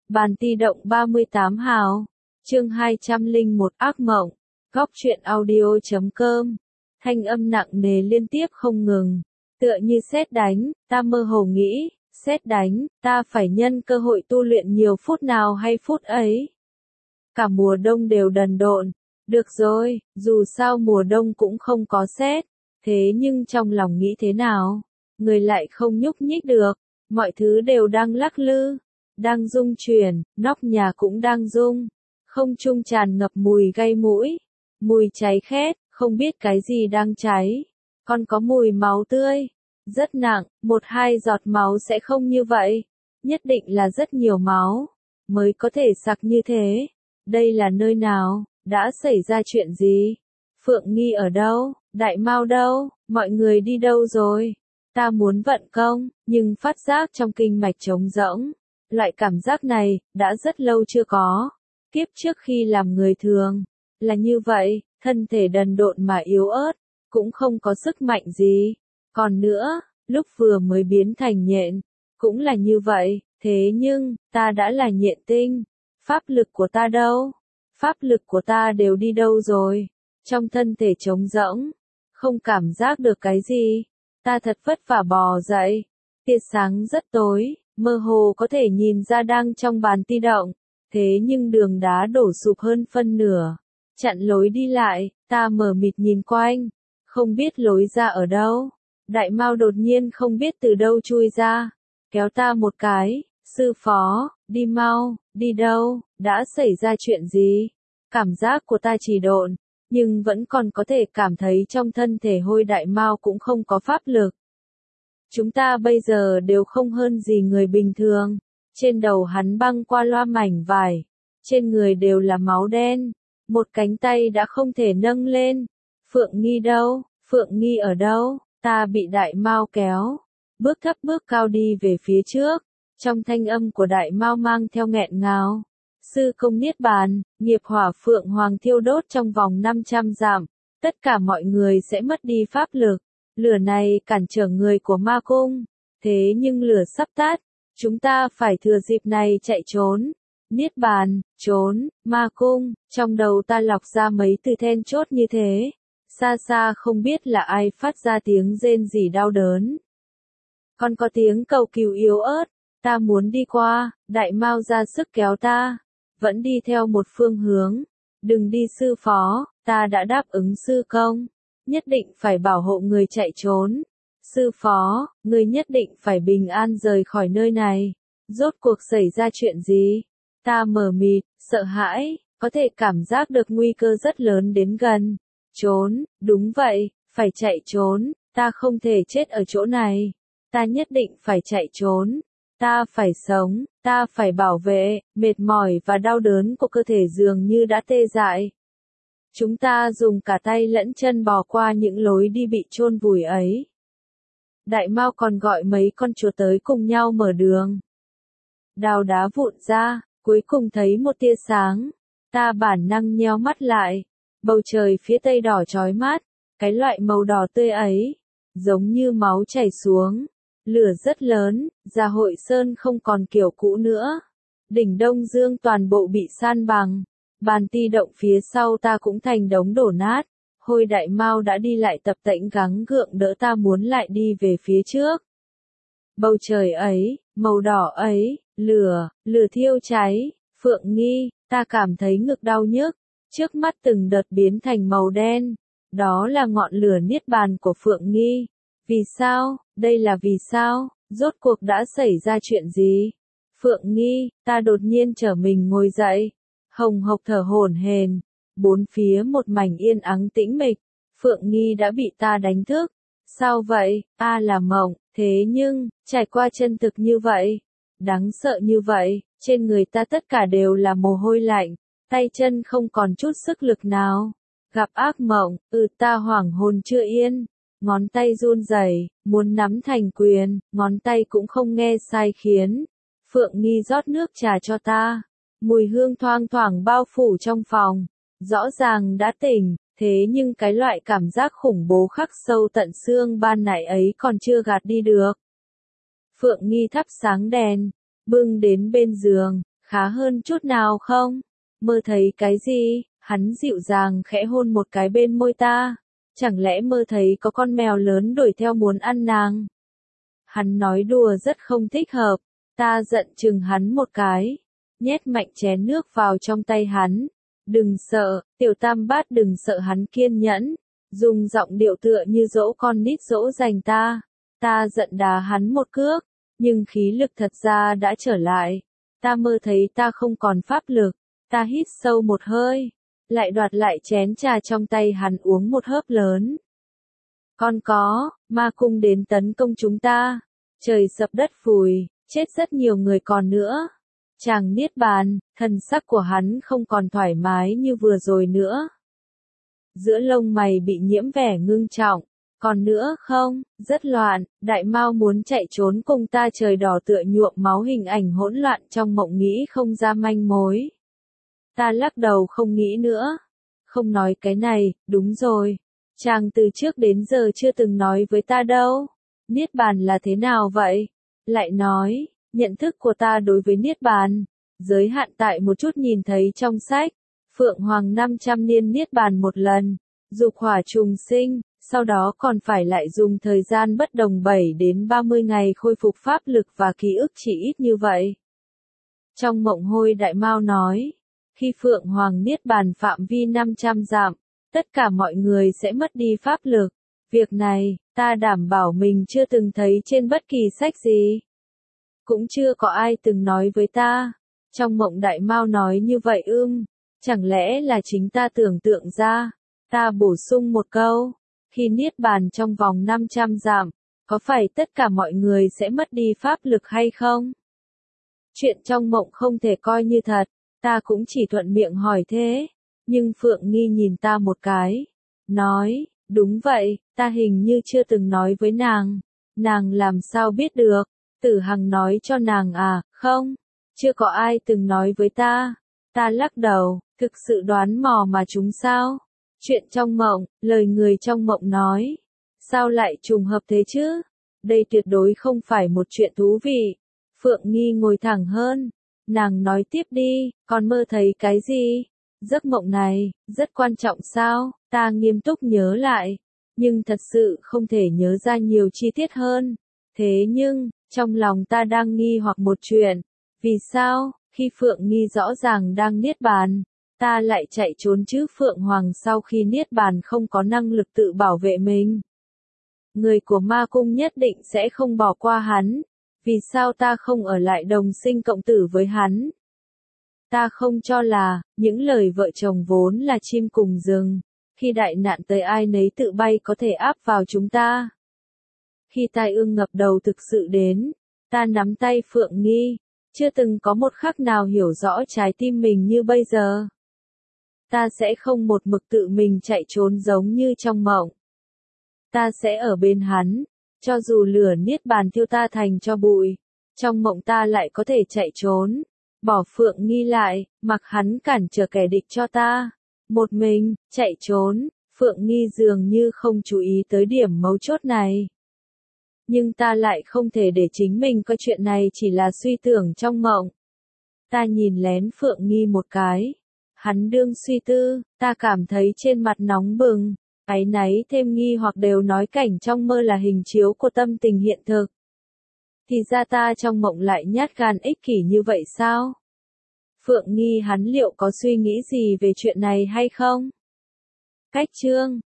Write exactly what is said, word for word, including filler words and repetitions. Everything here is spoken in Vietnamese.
Bàn ti động ba mươi tám hào. Chương hai trăm lẻ một ác mộng. Góc truyện audio chấm com. Thanh âm nặng nề liên tiếp không ngừng. Tựa như sét đánh, ta mơ hồ nghĩ, sét đánh, ta phải nhân cơ hội tu luyện nhiều phút nào hay phút ấy. Cả mùa đông đều đần độn. Được rồi, dù sao mùa đông cũng không có sét. Thế nhưng trong lòng nghĩ thế nào? Người lại không nhúc nhích được. Mọi thứ đều đang lắc lư. Đang rung chuyển, nóc nhà cũng đang rung. Không trung tràn ngập mùi gây mũi. Mùi cháy khét, không biết cái gì đang cháy. Còn có mùi máu tươi. Rất nặng, một hai giọt máu sẽ không như vậy. Nhất định là rất nhiều máu. Mới có thể sặc như thế. Đây là nơi nào? Đã xảy ra chuyện gì? Phượng Nghi ở đâu? Đại Mao đâu? Mọi người đi đâu rồi? Ta muốn vận công, nhưng phát giác trong kinh mạch trống rỗng. Loại cảm giác này, đã rất lâu chưa có. Kiếp trước khi làm người thường, là như vậy, thân thể đần độn mà yếu ớt, cũng không có sức mạnh gì. Còn nữa, lúc vừa mới biến thành nhện, cũng là như vậy, thế nhưng, ta đã là nhện tinh. Pháp lực của ta đâu? Pháp lực của ta đều đi đâu rồi? Trong thân thể trống rỗng, không cảm giác được cái gì. Ta thật vất vả bò dậy. Tia sáng rất tối, mơ hồ có thể nhìn ra đang trong bàn ti động. Thế nhưng đường đá đổ sụp hơn phân nửa. Chặn lối đi lại, ta mờ mịt nhìn quanh. Không biết lối ra ở đâu. Đại Mao đột nhiên không biết từ đâu chui ra. Kéo ta một cái. Sư phó, đi mau, đi đâu, đã xảy ra chuyện gì? Cảm giác của ta chỉ độn. Nhưng vẫn còn có thể cảm thấy trong thân thể hôi Đại Mao cũng không có pháp lực. Chúng ta bây giờ đều không hơn gì người bình thường. Trên đầu hắn băng qua loa mảnh vải. Trên người đều là máu đen. Một cánh tay đã không thể nâng lên. Phượng Nghi đâu? Phượng Nghi ở đâu? Ta bị Đại Mao kéo. Bước thấp bước cao đi về phía trước. Trong thanh âm của Đại Mao mang theo nghẹn ngào. Sư công niết bàn, nghiệp hỏa Phượng Hoàng thiêu đốt trong vòng năm trăm dặm. Tất cả mọi người sẽ mất đi pháp lực. Lửa này cản trở người của ma cung. Thế nhưng lửa sắp tắt. Chúng ta phải thừa dịp này chạy trốn. Niết bàn, trốn, ma cung. Trong đầu ta lọc ra mấy từ then chốt như thế. Xa xa không biết là ai phát ra tiếng rên rỉ đau đớn. Còn có tiếng cầu cứu yếu ớt. Ta muốn đi qua. Đại Mao ra sức kéo ta. Vẫn đi theo một phương hướng. Đừng đi sư phó, ta đã đáp ứng sư công. Nhất định phải bảo hộ người chạy trốn. Sư phó, người nhất định phải bình an rời khỏi nơi này. Rốt cuộc xảy ra chuyện gì? Ta mờ mịt, sợ hãi, có thể cảm giác được nguy cơ rất lớn đến gần. Trốn, đúng vậy, phải chạy trốn, ta không thể chết ở chỗ này. Ta nhất định phải chạy trốn. Ta phải sống, ta phải bảo vệ, mệt mỏi và đau đớn của cơ thể dường như đã tê dại. Chúng ta dùng cả tay lẫn chân bò qua những lối đi bị chôn vùi ấy. Đại Mao còn gọi mấy con chuột tới cùng nhau mở đường. Đào đá vụn ra, cuối cùng thấy một tia sáng. Ta bản năng nheo mắt lại. Bầu trời phía tây đỏ chói mắt, cái loại màu đỏ tươi ấy, giống như máu chảy xuống. Lửa rất lớn, Gia Hội Sơn không còn kiểu cũ nữa. Đỉnh Đông Dương toàn bộ bị san bằng. Bàn ti động phía sau ta cũng thành đống đổ nát. Hôi Đại Mao đã đi lại tập tễnh gắng gượng đỡ ta muốn lại đi về phía trước. Bầu trời ấy, màu đỏ ấy, lửa, lửa thiêu cháy, Phượng Nghi, ta cảm thấy ngực đau nhức. Trước mắt từng đợt biến thành màu đen. Đó là ngọn lửa niết bàn của Phượng Nghi. Vì sao? Đây là vì sao? Rốt cuộc đã xảy ra chuyện gì? Phượng Nghi, ta đột nhiên trở mình ngồi dậy. Hồng hộc thở hổn hển. Bốn phía một mảnh yên ắng tĩnh mịch. Phượng Nghi đã bị ta đánh thức. Sao vậy? Ta là mộng. Thế nhưng, trải qua chân thực như vậy. Đáng sợ như vậy. Trên người ta tất cả đều là mồ hôi lạnh. Tay chân không còn chút sức lực nào. Gặp ác mộng, ừ ta hoảng hồn chưa yên. Ngón tay run rẩy, muốn nắm thành quyền, ngón tay cũng không nghe sai khiến. Phượng Nghi rót nước trà cho ta. Mùi hương thoang thoảng bao phủ trong phòng. Rõ ràng đã tỉnh, thế nhưng cái loại cảm giác khủng bố khắc sâu tận xương ban nãy ấy còn chưa gạt đi được. Phượng Nghi thắp sáng đèn, bưng đến bên giường, khá hơn chút nào không? Mơ thấy cái gì? Hắn dịu dàng khẽ hôn một cái bên môi ta. Chẳng lẽ mơ thấy có con mèo lớn đuổi theo muốn ăn nàng? Hắn nói đùa rất không thích hợp. Ta giận chừng hắn một cái. Nhét mạnh chén nước vào trong tay hắn. Đừng sợ, tiểu tam bát đừng sợ, hắn kiên nhẫn. Dùng giọng điệu tựa như dỗ con nít dỗ dành ta. Ta giận đá hắn một cước. Nhưng khí lực thật ra đã trở lại. Ta mơ thấy ta không còn pháp lực. Ta hít sâu một hơi. Lại đoạt lại chén trà trong tay hắn uống một hớp lớn. Con có, ma cung đến tấn công chúng ta. Trời sập đất phùi, chết rất nhiều người còn nữa. Chàng niết bàn, thần sắc của hắn không còn thoải mái như vừa rồi nữa. Giữa lông mày bị nhiễm vẻ ngưng trọng. Còn nữa không, rất loạn, đại mao muốn chạy trốn cùng ta, trời đỏ tựa nhuộm máu, hình ảnh hỗn loạn trong mộng nghĩ không ra manh mối. Ta lắc đầu không nghĩ nữa. Không nói cái này, đúng rồi. Chàng từ trước đến giờ chưa từng nói với ta đâu. Niết bàn là thế nào vậy? Lại nói, nhận thức của ta đối với niết bàn, giới hạn tại một chút nhìn thấy trong sách. Phượng Hoàng năm trăm niên niết bàn một lần, dục hỏa trùng sinh, sau đó còn phải lại dùng thời gian bất đồng bảy đến ba mươi ngày khôi phục pháp lực và ký ức, chỉ ít như vậy. Trong mộng hôi đại mao nói, khi Phượng Hoàng niết bàn phạm vi năm trăm dặm, tất cả mọi người sẽ mất đi pháp lực. Việc này, ta đảm bảo mình chưa từng thấy trên bất kỳ sách gì. Cũng chưa có ai từng nói với ta. Trong mộng đại mao nói như vậy ưm, chẳng lẽ là chính ta tưởng tượng ra? Ta bổ sung một câu, khi niết bàn trong vòng năm trăm dặm, có phải tất cả mọi người sẽ mất đi pháp lực hay không? Chuyện trong mộng không thể coi như thật, ta cũng chỉ thuận miệng hỏi thế. Nhưng Phượng Nghi nhìn ta một cái, nói, đúng vậy, ta hình như chưa từng nói với nàng. Nàng làm sao biết được? Tử Hằng nói cho nàng à? Không, chưa có ai từng nói với ta. Ta lắc đầu, thực sự đoán mò mà chúng sao? Chuyện trong mộng, lời người trong mộng nói. Sao lại trùng hợp thế chứ? Đây tuyệt đối không phải một chuyện thú vị. Phượng Nghi ngồi thẳng hơn. Nàng nói tiếp đi, con mơ thấy cái gì? Giấc mộng này, rất quan trọng sao? Ta nghiêm túc nhớ lại. Nhưng thật sự không thể nhớ ra nhiều chi tiết hơn. Thế nhưng, trong lòng ta đang nghi hoặc một chuyện. Vì sao, khi Phượng Nghi rõ ràng đang niết bàn, ta lại chạy trốn chứ? Phượng Hoàng sau khi niết bàn không có năng lực tự bảo vệ mình. Người của ma cung nhất định sẽ không bỏ qua hắn. Vì sao ta không ở lại đồng sinh cộng tử với hắn? Ta không cho là, những lời vợ chồng vốn là chim cùng rừng. Khi đại nạn tới ai nấy tự bay có thể áp vào chúng ta. Khi tai ương ngập đầu thực sự đến, ta nắm tay Phượng Nghi, chưa từng có một khắc nào hiểu rõ trái tim mình như bây giờ. Ta sẽ không một mực tự mình chạy trốn giống như trong mộng. Ta sẽ ở bên hắn, cho dù lửa niết bàn thiêu ta thành cho bụi. Trong mộng ta lại có thể chạy trốn, bỏ Phượng Nghi lại, mặc hắn cản trở kẻ địch cho ta. Một mình, chạy trốn, Phượng Nghi dường như không chú ý tới điểm mấu chốt này. Nhưng ta lại không thể để chính mình coi chuyện này chỉ là suy tưởng trong mộng. Ta nhìn lén Phượng Nghi một cái. Hắn đương suy tư, ta cảm thấy trên mặt nóng bừng, áy náy thêm nghi hoặc đều nói cảnh trong mơ là hình chiếu của tâm tình hiện thực. Thì ra ta trong mộng lại nhát gan ích kỷ như vậy sao? Phượng Nghi hắn liệu có suy nghĩ gì về chuyện này hay không? Cách chương